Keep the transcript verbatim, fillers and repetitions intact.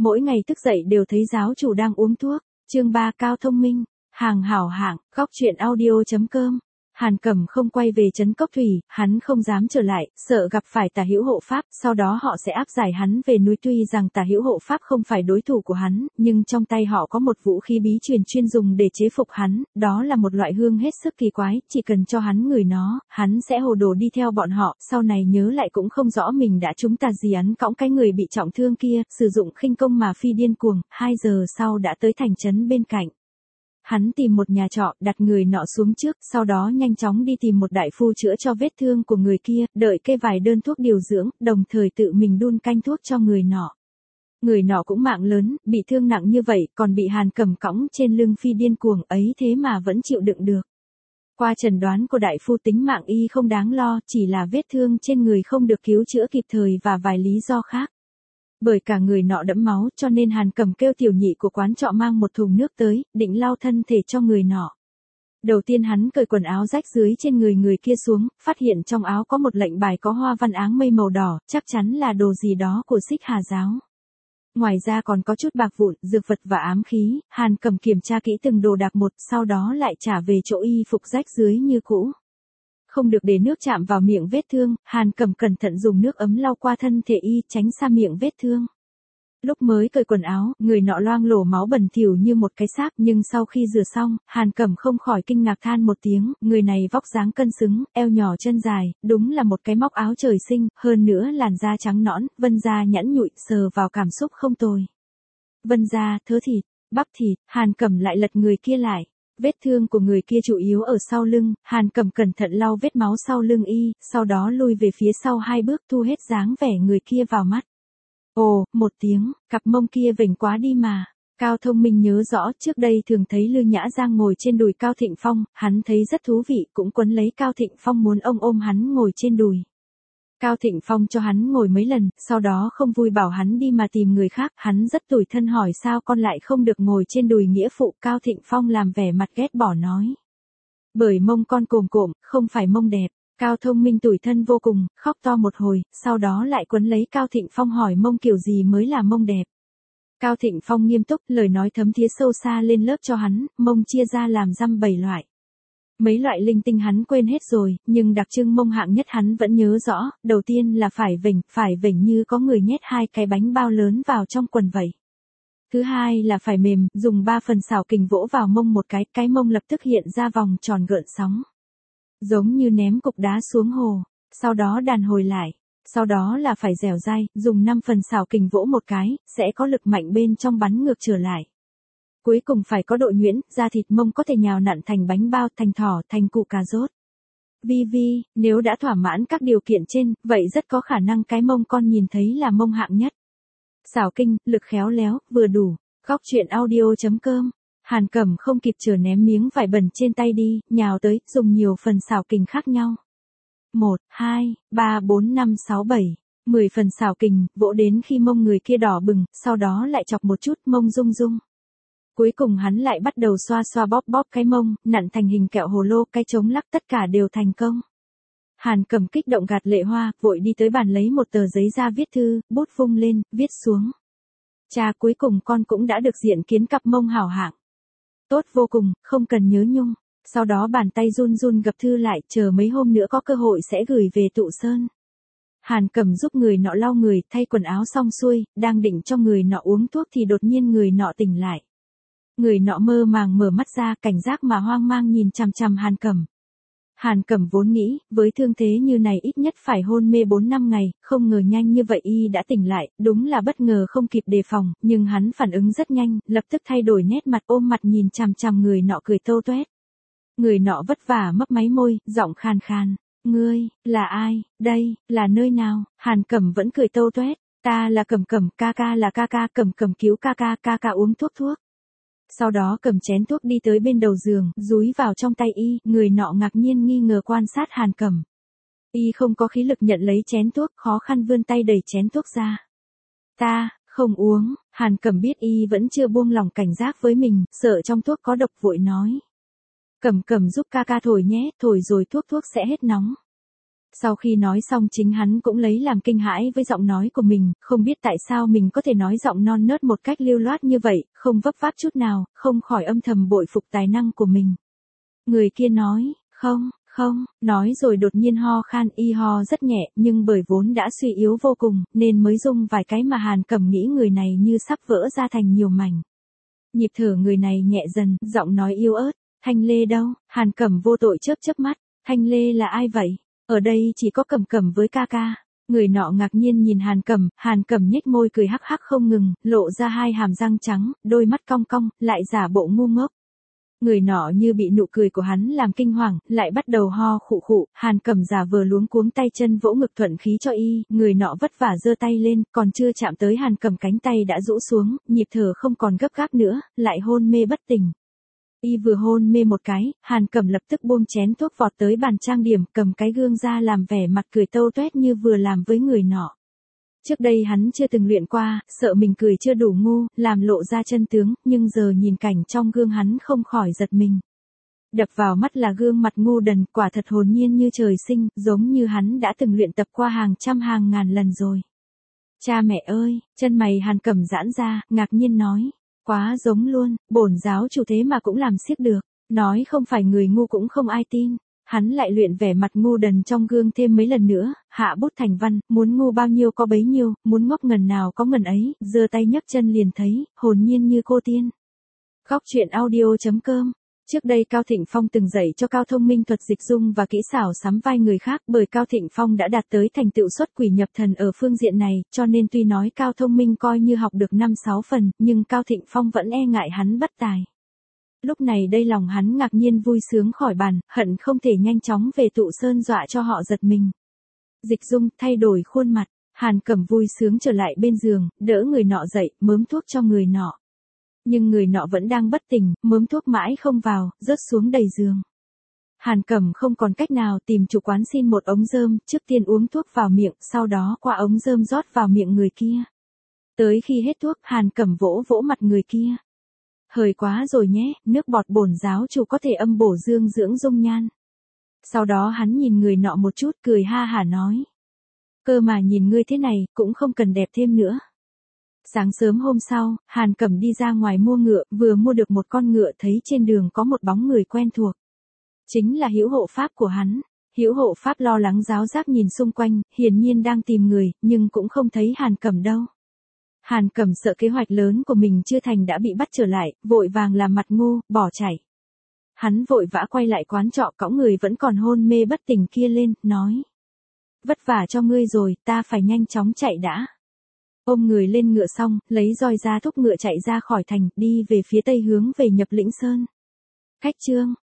mỗi ngày thức dậy đều thấy giáo chủ đang uống thuốc. Chương ba Cao Thông Minh, hàng hảo hạng, góc truyện audio.com. Hàn Cẩm không quay về trấn Cốc Thủy, hắn không dám trở lại, sợ gặp phải Tả Hữu hộ pháp, sau đó họ sẽ áp giải hắn về núi. Tuy rằng Tả Hữu hộ pháp không phải đối thủ của hắn, nhưng trong tay họ có một vũ khí bí truyền chuyên dùng để chế phục hắn, đó là một loại hương hết sức kỳ quái, chỉ cần cho hắn ngửi nó, hắn sẽ hồ đồ đi theo bọn họ, sau này nhớ lại cũng không rõ mình đã trúng tà gì. Hắn cõng cái người bị trọng thương kia, sử dụng khinh công mà phi điên cuồng, hai giờ sau đã tới thành trấn bên cạnh. Hắn tìm một nhà trọ, đặt người nọ xuống trước, sau đó nhanh chóng đi tìm một đại phu chữa cho vết thương của người kia, đợi kê vài đơn thuốc điều dưỡng, đồng thời tự mình đun canh thuốc cho người nọ. Người nọ cũng mạng lớn, bị thương nặng như vậy, còn bị Hàn Cẩm cõng trên lưng phi điên cuồng ấy thế mà vẫn chịu đựng được. Qua chẩn đoán của đại phu tính mạng y không đáng lo, chỉ là vết thương trên người không được cứu chữa kịp thời và vài lý do khác. Bởi cả người nọ đẫm máu cho nên Hàn Cẩm kêu tiểu nhị của quán trọ mang một thùng nước tới, định lau thân thể cho người nọ. Đầu tiên hắn cởi quần áo rách dưới trên người người kia xuống, phát hiện trong áo có một lệnh bài có hoa văn áng mây màu đỏ, chắc chắn là đồ gì đó của Xích Hà giáo. Ngoài ra còn có chút bạc vụn, dược vật và ám khí. Hàn Cẩm kiểm tra kỹ từng đồ đạc một, sau đó lại trả về chỗ y phục rách dưới như cũ. Không được để nước chạm vào miệng vết thương, Hàn Cẩm cẩn thận dùng nước ấm lau qua thân thể y, tránh xa miệng vết thương. Lúc mới cởi quần áo, người nọ loang lổ máu bẩn thỉu như một cái xác, nhưng sau khi rửa xong, Hàn Cẩm không khỏi kinh ngạc than một tiếng, người này vóc dáng cân xứng, eo nhỏ chân dài, đúng là một cái móc áo trời sinh, hơn nữa làn da trắng nõn, vân da nhẵn nhụi, sờ vào cảm xúc không tồi. Vân da, thớ thịt, bắp thịt, Hàn Cẩm lại lật người kia lại. Vết thương của người kia chủ yếu ở sau lưng, Hàn Cẩm cẩn thận lau vết máu sau lưng y, sau đó lui về phía sau hai bước thu hết dáng vẻ người kia vào mắt. Ồ, một tiếng, cặp mông kia vểnh quá đi mà. Cao Thông Minh nhớ rõ trước đây thường thấy Lư Nhã Giang ngồi trên đùi Cao Thịnh Phong, hắn thấy rất thú vị, cũng quấn lấy Cao Thịnh Phong muốn ông ôm hắn ngồi trên đùi. Cao Thịnh Phong cho hắn ngồi mấy lần, sau đó không vui bảo hắn đi mà tìm người khác, hắn rất tủi thân hỏi sao con lại không được ngồi trên đùi nghĩa phụ. Cao Thịnh Phong làm vẻ mặt ghét bỏ nói. Bởi mông con cồm cộm, không phải mông đẹp. Cao Thông Minh tủi thân vô cùng, khóc to một hồi, sau đó lại quấn lấy Cao Thịnh Phong hỏi mông kiểu gì mới là mông đẹp. Cao Thịnh Phong nghiêm túc, lời nói thấm thía sâu xa lên lớp cho hắn, mông chia ra làm dăm bảy loại. Mấy loại linh tinh hắn quên hết rồi, nhưng đặc trưng mông hạng nhất hắn vẫn nhớ rõ, đầu tiên là phải vểnh, phải vểnh như có người nhét hai cái bánh bao lớn vào trong quần vậy. Thứ hai là phải mềm, dùng ba phần xảo kình vỗ vào mông một cái, cái mông lập tức hiện ra vòng tròn gợn sóng. Giống như ném cục đá xuống hồ, sau đó đàn hồi lại. Sau đó là phải dẻo dai, dùng năm phần xảo kình vỗ một cái, sẽ có lực mạnh bên trong bắn ngược trở lại. Cuối cùng phải có độ nhuyễn, da thịt mông có thể nhào nặn thành bánh bao, thành thỏ, thành củ cà rốt. Vi Vi, nếu đã thỏa mãn các điều kiện trên, vậy rất có khả năng cái mông con nhìn thấy là mông hạng nhất. Xảo kinh, lực khéo léo, vừa đủ. Góc truyện audio.com. Hàn Cẩm không kịp chờ ném miếng vải bẩn trên tay đi, nhào tới, dùng nhiều phần xảo kình khác nhau. một, hai, ba, bốn, năm, sáu, bảy, mười phần xảo kình, vỗ đến khi mông người kia đỏ bừng, sau đó lại chọc một chút mông rung rung. Cuối cùng hắn lại bắt đầu xoa xoa bóp bóp cái mông, nặn thành hình kẹo hồ lô, cái trống lắc tất cả đều thành công. Hàn Cẩm kích động gạt lệ hoa, vội đi tới bàn lấy một tờ giấy ra viết thư, bút vung lên, viết xuống. Cha, cuối cùng con cũng đã được diện kiến cặp mông hảo hạng. Tốt vô cùng, không cần nhớ nhung. Sau đó bàn tay run run gập thư lại, chờ mấy hôm nữa có cơ hội sẽ gửi về Tụ Sơn. Hàn Cẩm giúp người nọ lau người, thay quần áo xong xuôi, đang định cho người nọ uống thuốc thì đột nhiên người nọ tỉnh lại. Người nọ mơ màng mở mắt ra, cảnh giác mà hoang mang nhìn chằm chằm Hàn Cẩm. Hàn Cẩm vốn nghĩ, với thương thế như này ít nhất phải hôn mê bốn năm ngày, không ngờ nhanh như vậy y đã tỉnh lại, đúng là bất ngờ không kịp đề phòng, nhưng hắn phản ứng rất nhanh, lập tức thay đổi nét mặt ôm mặt nhìn chằm chằm người nọ cười tâu toét. Người nọ vất vả mấp máy môi, giọng khan khan, ngươi, là ai, đây, là nơi nào? Hàn Cẩm vẫn cười tâu toét, ta là Cẩm Cẩm, ca ca là ca ca, Cẩm Cẩm cứu ca ca, ca ca uống thuốc thuốc. Sau đó cầm chén thuốc đi tới bên đầu giường, dúi vào trong tay y, người nọ ngạc nhiên nghi ngờ quan sát Hàn Cẩm. Y không có khí lực nhận lấy chén thuốc, khó khăn vươn tay đẩy chén thuốc ra. Ta, không uống. Hàn Cẩm biết y vẫn chưa buông lòng cảnh giác với mình, sợ trong thuốc có độc vội nói. Cẩm Cẩm giúp ca ca thổi nhé, thổi rồi thuốc thuốc sẽ hết nóng. Sau khi nói xong chính hắn cũng lấy làm kinh hãi với giọng nói của mình, không biết tại sao mình có thể nói giọng non nớt một cách lưu loát như vậy, không vấp váp chút nào, không khỏi âm thầm bội phục tài năng của mình. Người kia nói, không, không, nói rồi đột nhiên ho khan y ho rất nhẹ, nhưng bởi vốn đã suy yếu vô cùng, nên mới rung vài cái mà Hàn Cẩm nghĩ người này như sắp vỡ ra thành nhiều mảnh. Nhịp thở người này nhẹ dần, giọng nói yếu ớt, Thanh Lê đâu? Hàn Cẩm vô tội chớp chớp mắt, Thanh Lê là ai vậy? Ở đây chỉ có Cẩm Cẩm với ca ca. Người nọ ngạc nhiên nhìn Hàn Cẩm, Hàn Cẩm nhếch môi cười hắc hắc không ngừng, lộ ra hai hàm răng trắng, đôi mắt cong cong, lại giả bộ ngu ngốc. Người nọ như bị nụ cười của hắn làm kinh hoàng, lại bắt đầu ho khụ khụ, Hàn Cẩm giả vờ luống cuống tay chân vỗ ngực thuận khí cho y, người nọ vất vả giơ tay lên, còn chưa chạm tới Hàn Cẩm cánh tay đã rũ xuống, nhịp thở không còn gấp gáp nữa, lại hôn mê bất tỉnh. Y vừa hôn mê một cái, Hàn Cẩm lập tức buông chén thuốc vọt tới bàn trang điểm, cầm cái gương ra làm vẻ mặt cười tâu tuét như vừa làm với người nọ. Trước đây hắn chưa từng luyện qua, sợ mình cười chưa đủ ngu, làm lộ ra chân tướng, nhưng giờ nhìn cảnh trong gương hắn không khỏi giật mình. Đập vào mắt là gương mặt ngu đần, quả thật hồn nhiên như trời sinh, giống như hắn đã từng luyện tập qua hàng trăm hàng ngàn lần rồi. Cha mẹ ơi, chân mày Hàn Cẩm giãn ra, ngạc nhiên nói, quá giống luôn, bổn giáo chủ thế mà cũng làm xiếc được, nói không phải người ngu cũng không ai tin. Hắn lại luyện vẻ mặt ngu đần trong gương thêm mấy lần nữa, hạ bút thành văn, muốn ngu bao nhiêu có bấy nhiêu, muốn ngốc ngần nào có ngần ấy, giơ tay nhấc chân liền thấy, hồn nhiên như cô tiên. Góc truyện audio chấm com. Trước đây Cao Thịnh Phong từng dạy cho Cao Thông Minh thuật dịch dung và kỹ xảo sắm vai người khác, bởi Cao Thịnh Phong đã đạt tới thành tựu xuất quỷ nhập thần ở phương diện này, cho nên tuy nói Cao Thông Minh coi như học được năm sáu phần, nhưng Cao Thịnh Phong vẫn e ngại hắn bất tài. Lúc này đây lòng hắn ngạc nhiên vui sướng khỏi bàn, hận không thể nhanh chóng về tụ sơn dọa cho họ giật mình. Dịch dung, thay đổi khuôn mặt, Hàn Cẩm vui sướng trở lại bên giường, đỡ người nọ dậy, mớm thuốc cho người nọ. Nhưng người nọ vẫn đang bất tỉnh, mớm thuốc mãi không vào, rớt xuống đầy giường. Hàn Cẩm không còn cách nào tìm chủ quán xin một ống rơm, trước tiên uống thuốc vào miệng, sau đó qua ống rơm rót vào miệng người kia. Tới khi hết thuốc, Hàn Cẩm vỗ vỗ mặt người kia. Hời quá rồi nhé, nước bọt bổn giáo chủ có thể âm bổ dương dưỡng dung nhan. Sau đó hắn nhìn người nọ một chút cười ha hả nói. Cơ mà nhìn ngươi thế này, cũng không cần đẹp thêm nữa. Sáng sớm hôm sau, Hàn Cẩm đi ra ngoài mua ngựa, vừa mua được một con ngựa thấy trên đường có một bóng người quen thuộc. Chính là hữu hộ pháp của hắn. Hữu hộ pháp lo lắng ráo rác nhìn xung quanh, hiển nhiên đang tìm người, nhưng cũng không thấy Hàn Cẩm đâu. Hàn Cẩm sợ kế hoạch lớn của mình chưa thành đã bị bắt trở lại, vội vàng làm mặt ngu, bỏ chạy. Hắn vội vã quay lại quán trọ cõng người vẫn còn hôn mê bất tỉnh kia lên, nói. Vất vả cho ngươi rồi, ta phải nhanh chóng chạy đã. Ôm người lên ngựa xong, lấy roi ra thúc ngựa chạy ra khỏi thành, đi về phía tây hướng về Nhập Lĩnh Sơn. Khách chương,